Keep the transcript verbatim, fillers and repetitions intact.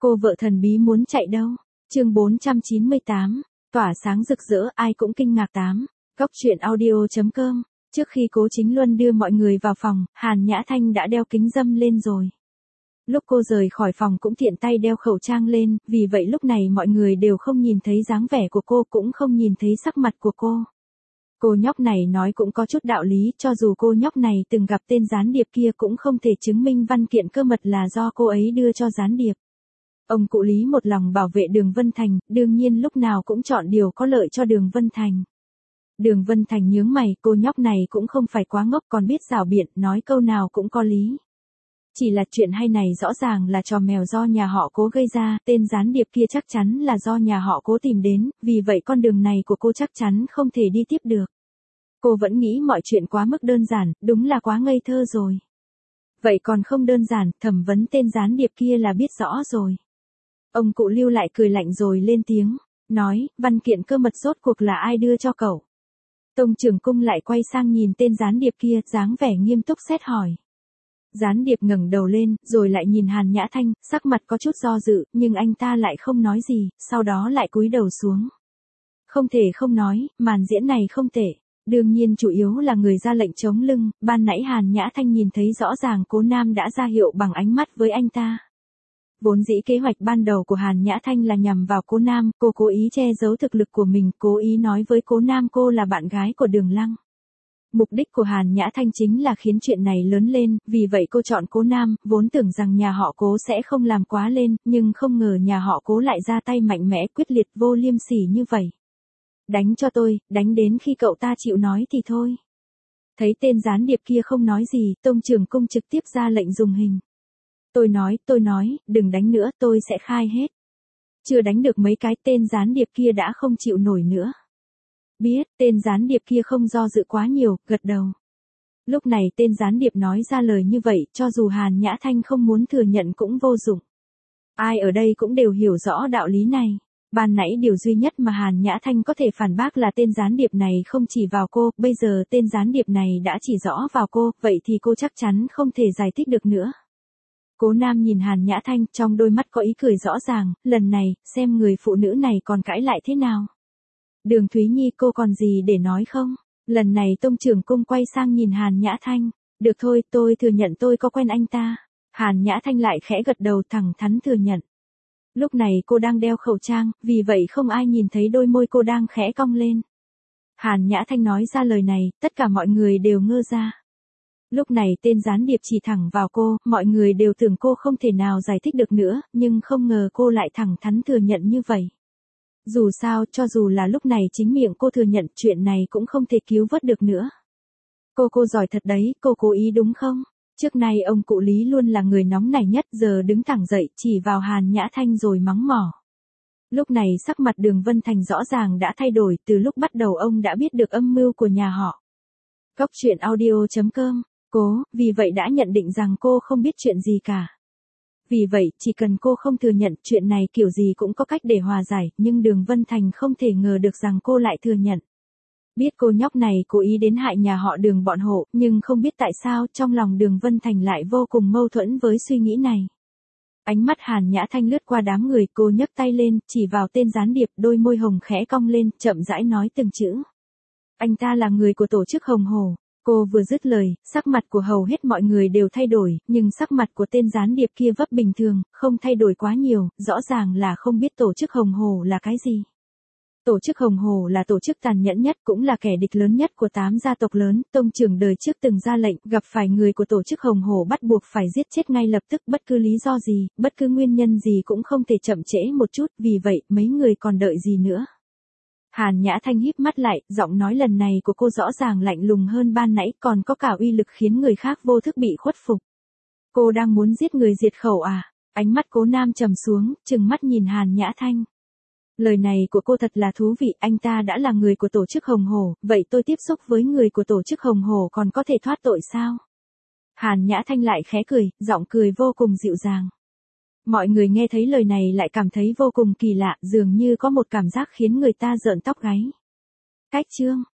Cô vợ thần bí muốn chạy đâu? Chương bốn trăm chín mươi tám, tỏa sáng rực rỡ ai cũng kinh ngạc tám. Góc truyện audio chấm com. Trước khi Cố Chính Luân đưa mọi người vào phòng, Hàn Nhã Thanh đã đeo kính râm lên rồi. Lúc cô rời khỏi phòng cũng tiện tay đeo khẩu trang lên, vì vậy lúc này mọi người đều không nhìn thấy dáng vẻ của cô, cũng không nhìn thấy sắc mặt của cô. Cô nhóc này nói cũng có chút đạo lý, cho dù cô nhóc này từng gặp tên gián điệp kia cũng không thể chứng minh văn kiện cơ mật là do cô ấy đưa cho gián điệp. Ông cụ Lý một lòng bảo vệ Đường Vân Thành, đương nhiên lúc nào cũng chọn điều có lợi cho Đường Vân Thành. Đường Vân Thành nhướng mày, cô nhóc này cũng không phải quá ngốc, còn biết rảo biện, nói câu nào cũng có lý. Chỉ là chuyện hay này rõ ràng là trò mèo do nhà họ Cố gây ra, tên gián điệp kia chắc chắn là do nhà họ Cố tìm đến, vì vậy con đường này của cô chắc chắn không thể đi tiếp được. Cô vẫn nghĩ mọi chuyện quá mức đơn giản, đúng là quá ngây thơ rồi. Vậy còn không đơn giản, thẩm vấn tên gián điệp kia là biết rõ rồi. Ông cụ Lưu lại cười lạnh rồi lên tiếng, nói, văn kiện cơ mật rốt cuộc là ai đưa cho cậu? Tông Trường Cung lại quay sang nhìn tên gián điệp kia, dáng vẻ nghiêm túc xét hỏi. Gián điệp ngẩng đầu lên, rồi lại nhìn Hàn Nhã Thanh, sắc mặt có chút do dự, nhưng anh ta lại không nói gì, sau đó lại cúi đầu xuống. Không thể không nói, màn diễn này không tệ. Đương nhiên chủ yếu là người ra lệnh chống lưng, ban nãy Hàn Nhã Thanh nhìn thấy rõ ràng Cố Nam đã ra hiệu bằng ánh mắt với anh ta. Vốn dĩ kế hoạch ban đầu của Hàn Nhã Thanh là nhằm vào Cố Nam, cô cố ý che giấu thực lực của mình, cố ý nói với Cố Nam cô là bạn gái của Đường Lăng. Mục đích của Hàn Nhã Thanh chính là khiến chuyện này lớn lên, vì vậy cô chọn Cố Nam, vốn tưởng rằng nhà họ Cố sẽ không làm quá lên, nhưng không ngờ nhà họ Cố lại ra tay mạnh mẽ quyết liệt vô liêm sỉ như vậy. Đánh cho tôi, đánh đến khi cậu ta chịu nói thì thôi. Thấy tên gián điệp kia không nói gì, Tông Trường Cung trực tiếp ra lệnh dùng hình. Tôi nói, tôi nói, đừng đánh nữa, tôi sẽ khai hết. Chưa đánh được mấy cái, tên gián điệp kia đã không chịu nổi nữa. Biết, tên gián điệp kia không do dự quá nhiều, gật đầu. Lúc này tên gián điệp nói ra lời như vậy, cho dù Hàn Nhã Thanh không muốn thừa nhận cũng vô dụng. Ai ở đây cũng đều hiểu rõ đạo lý này. Ban nãy điều duy nhất mà Hàn Nhã Thanh có thể phản bác là tên gián điệp này không chỉ vào cô, bây giờ tên gián điệp này đã chỉ rõ vào cô, vậy thì cô chắc chắn không thể giải thích được nữa. Cố Nam nhìn Hàn Nhã Thanh, trong đôi mắt có ý cười rõ ràng, lần này, xem người phụ nữ này còn cãi lại thế nào. Đường Thúy Nhi, cô còn gì để nói không? Lần này Tông Trường Cung quay sang nhìn Hàn Nhã Thanh. Được thôi, tôi thừa nhận tôi có quen anh ta. Hàn Nhã Thanh lại khẽ gật đầu thẳng thắn thừa nhận. Lúc này cô đang đeo khẩu trang, vì vậy không ai nhìn thấy đôi môi cô đang khẽ cong lên. Hàn Nhã Thanh nói ra lời này, tất cả mọi người đều ngơ ra. Lúc này tên gián điệp chỉ thẳng vào cô, mọi người đều tưởng cô không thể nào giải thích được nữa, nhưng không ngờ cô lại thẳng thắn thừa nhận như vậy. Dù sao, cho dù là lúc này chính miệng cô thừa nhận, chuyện này cũng không thể cứu vớt được nữa. Cô cô giỏi thật đấy, cô cố ý đúng không? Trước nay ông cụ Lý luôn là người nóng nảy nhất, giờ đứng thẳng dậy, chỉ vào Hàn Nhã Thanh rồi mắng mỏ. Lúc này sắc mặt Đường Vân Thành rõ ràng đã thay đổi, từ lúc bắt đầu ông đã biết được âm mưu của nhà họ. Góc truyện audio chấm com. Cố, vì vậy đã nhận định rằng cô không biết chuyện gì cả. Vì vậy, chỉ cần cô không thừa nhận, chuyện này kiểu gì cũng có cách để hòa giải, nhưng Đường Vân Thành không thể ngờ được rằng cô lại thừa nhận. Biết cô nhóc này cố ý đến hại nhà họ Đường bọn họ, nhưng không biết tại sao trong lòng Đường Vân Thành lại vô cùng mâu thuẫn với suy nghĩ này. Ánh mắt Hàn Nhã Thanh lướt qua đám người, cô nhấc tay lên, chỉ vào tên gián điệp, đôi môi hồng khẽ cong lên, chậm rãi nói từng chữ. Anh ta là người của tổ chức Hồng Hổ. Cô vừa dứt lời, sắc mặt của hầu hết mọi người đều thay đổi, nhưng sắc mặt của tên gián điệp kia vấp bình thường, không thay đổi quá nhiều, rõ ràng là không biết tổ chức Hồng Hổ là cái gì. Tổ chức Hồng Hổ là tổ chức tàn nhẫn nhất, cũng là kẻ địch lớn nhất của tám gia tộc lớn, tông trưởng đời trước từng ra lệnh, gặp phải người của tổ chức Hồng Hổ bắt buộc phải giết chết ngay lập tức, bất cứ lý do gì, bất cứ nguyên nhân gì cũng không thể chậm trễ một chút, vì vậy, mấy người còn đợi gì nữa. Hàn Nhã Thanh híp mắt lại, giọng nói lần này của cô rõ ràng lạnh lùng hơn ban nãy, còn có cả uy lực khiến người khác vô thức bị khuất phục. Cô đang muốn giết người diệt khẩu à? Ánh mắt Cố Nam trầm xuống, trừng mắt nhìn Hàn Nhã Thanh. Lời này của cô thật là thú vị, anh ta đã là người của tổ chức Hồng Hổ, vậy tôi tiếp xúc với người của tổ chức Hồng Hổ còn có thể thoát tội sao? Hàn Nhã Thanh lại khẽ cười, giọng cười vô cùng dịu dàng. Mọi người nghe thấy lời này lại cảm thấy vô cùng kỳ lạ, dường như có một cảm giác khiến người ta rợn tóc gáy. Cách chương